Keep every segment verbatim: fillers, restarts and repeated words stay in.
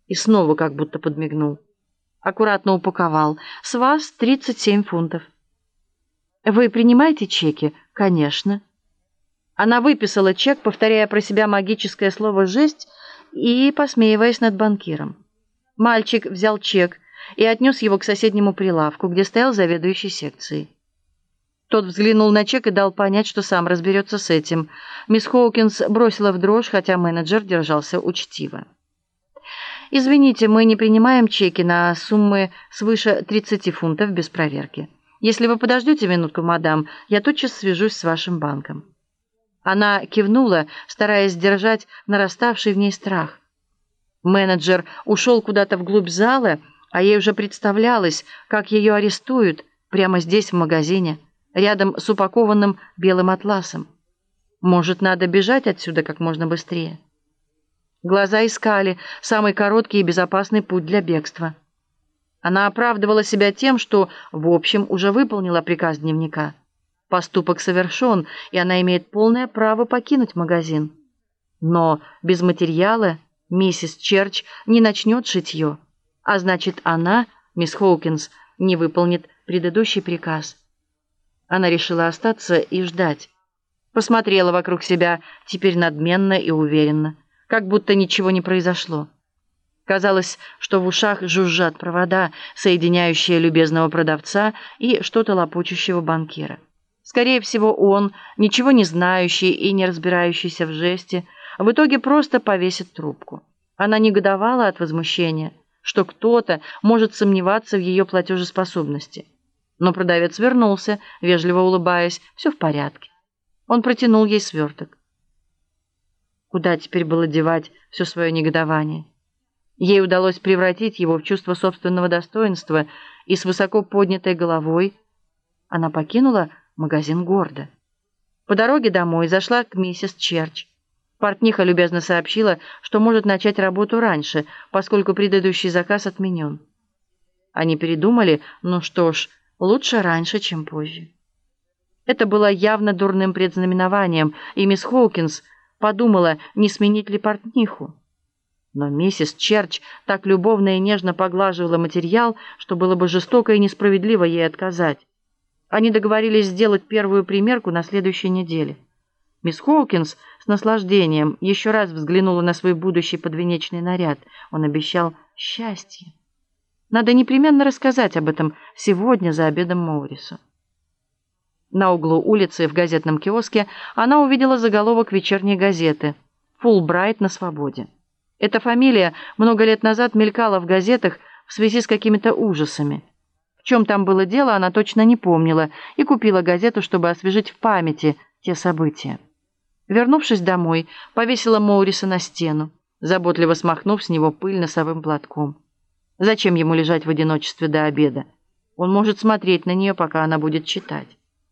И снова как будто подмигнул. Аккуратно упаковал. С вас тридцать семь фунтов. Вы принимаете чеки? Конечно. Она выписала чек, повторяя про себя магическое слово «жесть» и посмеиваясь над банкиром. Мальчик взял чек и отнес его к соседнему прилавку, где стоял заведующий секцией. Тот взглянул на чек и дал понять, что сам разберется с этим. Мисс Хоукинс бросила в дрожь, хотя менеджер держался учтиво. «Извините, мы не принимаем чеки на суммы свыше тридцати фунтов без проверки. Если вы подождете минутку, мадам, я тотчас свяжусь с вашим банком». Она кивнула, стараясь сдержать нараставший в ней страх. Менеджер ушел куда-то вглубь зала, а ей уже представлялось, как ее арестуют прямо здесь, в магазине, рядом с упакованным белым атласом. Может, надо бежать отсюда как можно быстрее? Глаза искали самый короткий и безопасный путь для бегства. Она оправдывала себя тем, что, в общем, уже выполнила приказ дневника. Поступок совершен, и она имеет полное право покинуть магазин. Но без материала миссис Черч не начнет шитье, а значит, она, мисс Хоукинс, не выполнит предыдущий приказ. Она решила остаться и ждать. Посмотрела вокруг себя, теперь надменно и уверенно, как будто ничего не произошло. Казалось, что в ушах жужжат провода, соединяющие любезного продавца и что-то лопочущего банкира. Скорее всего, он, ничего не знающий и не разбирающийся в жесте, в итоге просто повесит трубку. Она негодовала от возмущения, что кто-то может сомневаться в ее платежеспособности. Но продавец вернулся, вежливо улыбаясь. «Все в порядке». Он протянул ей сверток. Куда теперь было девать все свое негодование? Ей удалось превратить его в чувство собственного достоинства, и с высоко поднятой головой она покинула магазин гордо. По дороге домой зашла к миссис Черч. Портниха любезно сообщила, что может начать работу раньше, поскольку предыдущий заказ отменен. Они передумали, ну что ж, лучше раньше, чем позже. Это было явно дурным предзнаменованием, и мисс Хоукинс подумала, не сменить ли портниху. Но миссис Черч так любовно и нежно поглаживала материал, что было бы жестоко и несправедливо ей отказать. Они договорились сделать первую примерку на следующей неделе. Мисс Хоукинс с наслаждением еще раз взглянула на свой будущий подвенечный наряд. Он обещал счастье. Надо непременно рассказать об этом сегодня за обедом Моурису. На углу улицы в газетном киоске она увидела заголовок вечерней газеты «Фулбрайт на свободе». Эта фамилия много лет назад мелькала в газетах в связи с какими-то ужасами. В чем там было дело, она точно не помнила, и купила газету, чтобы освежить в памяти те события. Вернувшись домой, повесила Моуриса на стену, заботливо смахнув с него пыль носовым платком. Зачем ему лежать в одиночестве до обеда? Он может смотреть на нее, пока она будет читать.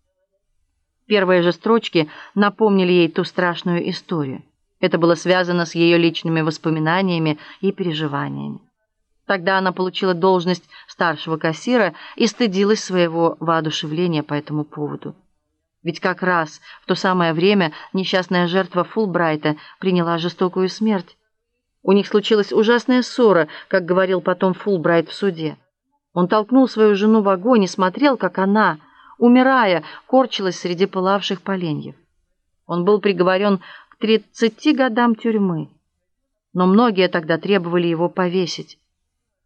Первые же строчки напомнили ей ту страшную историю. Это было связано с ее личными воспоминаниями и переживаниями. Тогда она получила должность старшего кассира и стыдилась своего воодушевления по этому поводу. Ведь как раз в то самое время несчастная жертва Фулбрайта приняла жестокую смерть. У них случилась ужасная ссора, как говорил потом Фулбрайт в суде. Он толкнул свою жену в огонь и смотрел, как она, умирая, корчилась среди пылавших поленьев. Он был приговорен к тридцати годам тюрьмы, но многие тогда требовали его повесить.